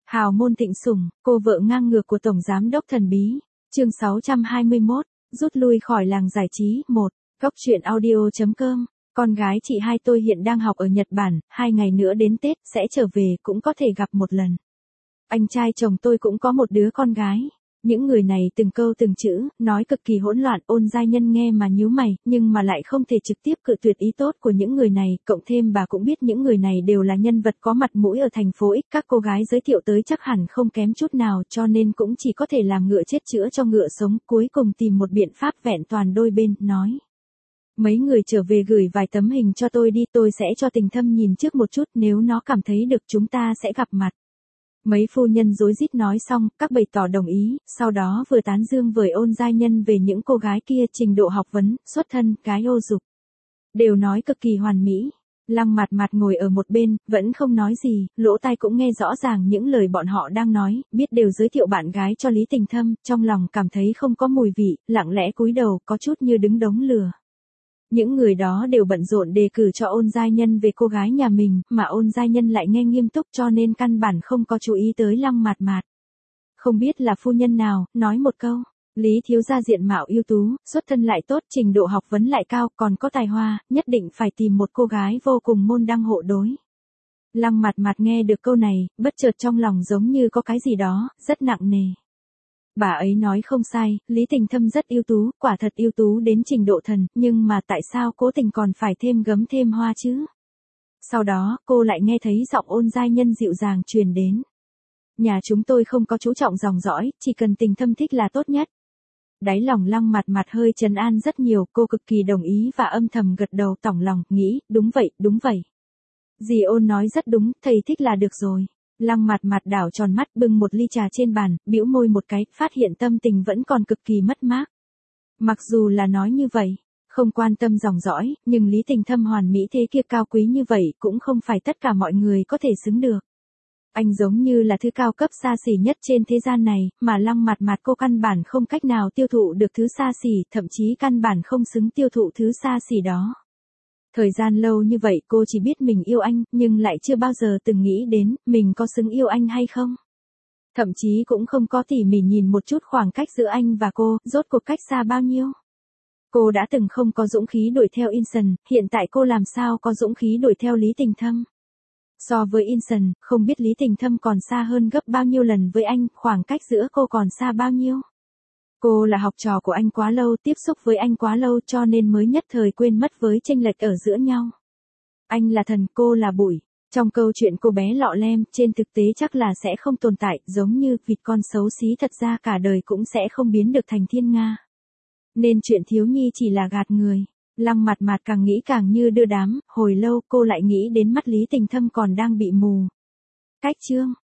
Hào môn thịnh sủng, cô vợ ngang ngược của Tổng Giám đốc thần bí. Chương 621, rút lui khỏi làng giải trí. 1. Góc truyện audio.com. Con gái chị hai tôi hiện đang học ở Nhật Bản, 2 ngày nữa đến Tết, sẽ trở về, cũng có thể gặp một lần. Anh trai chồng tôi cũng có một đứa con gái. Những người này từng câu từng chữ, nói cực kỳ hỗn loạn. Ôn giai nhân nghe mà nhíu mày, nhưng mà lại không thể trực tiếp cự tuyệt ý tốt của những người này. Cộng thêm bà cũng biết những người này đều là nhân vật có mặt mũi ở thành phố X. Các cô gái giới thiệu tới chắc hẳn không kém chút nào, cho nên cũng chỉ có thể làm ngựa chết chữa cho ngựa sống. Cuối cùng tìm một biện pháp vẹn toàn đôi bên, nói: mấy người trở về gửi vài tấm hình cho tôi đi, tôi sẽ cho Tình Thâm nhìn trước một chút, nếu nó cảm thấy được chúng ta sẽ gặp mặt. Mấy phu nhân rối rít nói xong, các bày tỏ đồng ý, sau đó vừa tán dương với Ôn giai nhân về những cô gái kia trình độ học vấn, xuất thân, gái ô dục. Đều nói cực kỳ hoàn mỹ. Lăng Mạt Mạt ngồi ở một bên, vẫn không nói gì, lỗ tai cũng nghe rõ ràng những lời bọn họ đang nói, biết đều giới thiệu bạn gái cho Lý Tình Thâm, trong lòng cảm thấy không có mùi vị, lặng lẽ cúi đầu, có chút như đứng đống lửa. Những người đó đều bận rộn đề cử cho Ôn giai nhân về cô gái nhà mình, mà Ôn giai nhân lại nghe nghiêm túc cho nên căn bản không có chú ý tới Lăng Mạt Mạt. Không biết là phu nhân nào, nói một câu: Lý thiếu gia diện mạo ưu tú, xuất thân lại tốt, trình độ học vấn lại cao, còn có tài hoa, nhất định phải tìm một cô gái vô cùng môn đăng hộ đối. Lăng Mạt Mạt nghe được câu này, bất chợt trong lòng giống như có cái gì đó rất nặng nề. Bà ấy nói không sai, Lý Tình Thâm rất ưu tú, quả thật ưu tú đến trình độ thần, nhưng mà tại sao cố tình còn phải thêm gấm thêm hoa chứ? Sau đó, cô lại nghe thấy giọng Ôn giai nhân dịu dàng truyền đến: nhà chúng tôi không có chú trọng dòng dõi, chỉ cần Tình Thâm thích là tốt nhất. Đáy lòng Lăng Mạt Mạt hơi trấn an rất nhiều, cô cực kỳ đồng ý và âm thầm gật đầu, tỏng lòng, nghĩ, đúng vậy, đúng vậy. Dì Ôn nói rất đúng, thầy thích là được rồi. Lăng Mạt Mạt đảo tròn mắt bưng một ly trà trên bàn, bĩu môi một cái, phát hiện tâm tình vẫn còn cực kỳ mất mát. Mặc dù là nói như vậy, không quan tâm dòng dõi, nhưng Lý Tình Thâm hoàn mỹ thế kia, cao quý như vậy, cũng không phải tất cả mọi người có thể xứng được. Anh giống như là thứ cao cấp xa xỉ nhất trên thế gian này, mà Lăng Mạt Mạt cô căn bản không cách nào tiêu thụ được thứ xa xỉ, thậm chí căn bản không xứng tiêu thụ thứ xa xỉ đó. Thời gian lâu như vậy cô chỉ biết mình yêu anh, nhưng lại chưa bao giờ từng nghĩ đến, mình có xứng yêu anh hay không. Thậm chí cũng không có tỉ mỉ nhìn một chút khoảng cách giữa anh và cô, rốt cuộc cách xa bao nhiêu. Cô đã từng không có dũng khí đuổi theo Inson, hiện tại cô làm sao có dũng khí đuổi theo Lý Tình Thâm. So với Inson, không biết Lý Tình Thâm còn xa hơn gấp bao nhiêu lần với anh, khoảng cách giữa cô còn xa bao nhiêu. Cô là học trò của anh quá lâu, tiếp xúc với anh quá lâu cho nên mới nhất thời quên mất với chênh lệch ở giữa nhau. Anh là thần, cô là bụi. Trong câu chuyện cô bé lọ lem, trên thực tế chắc là sẽ không tồn tại, giống như vịt con xấu xí thật ra cả đời cũng sẽ không biến được thành thiên nga. Nên chuyện thiếu nhi chỉ là gạt người. Lăng Mạt Mạt càng nghĩ càng như đưa đám, hồi lâu cô lại nghĩ đến mắt Lý Tình Thâm còn đang bị mù. Cách chương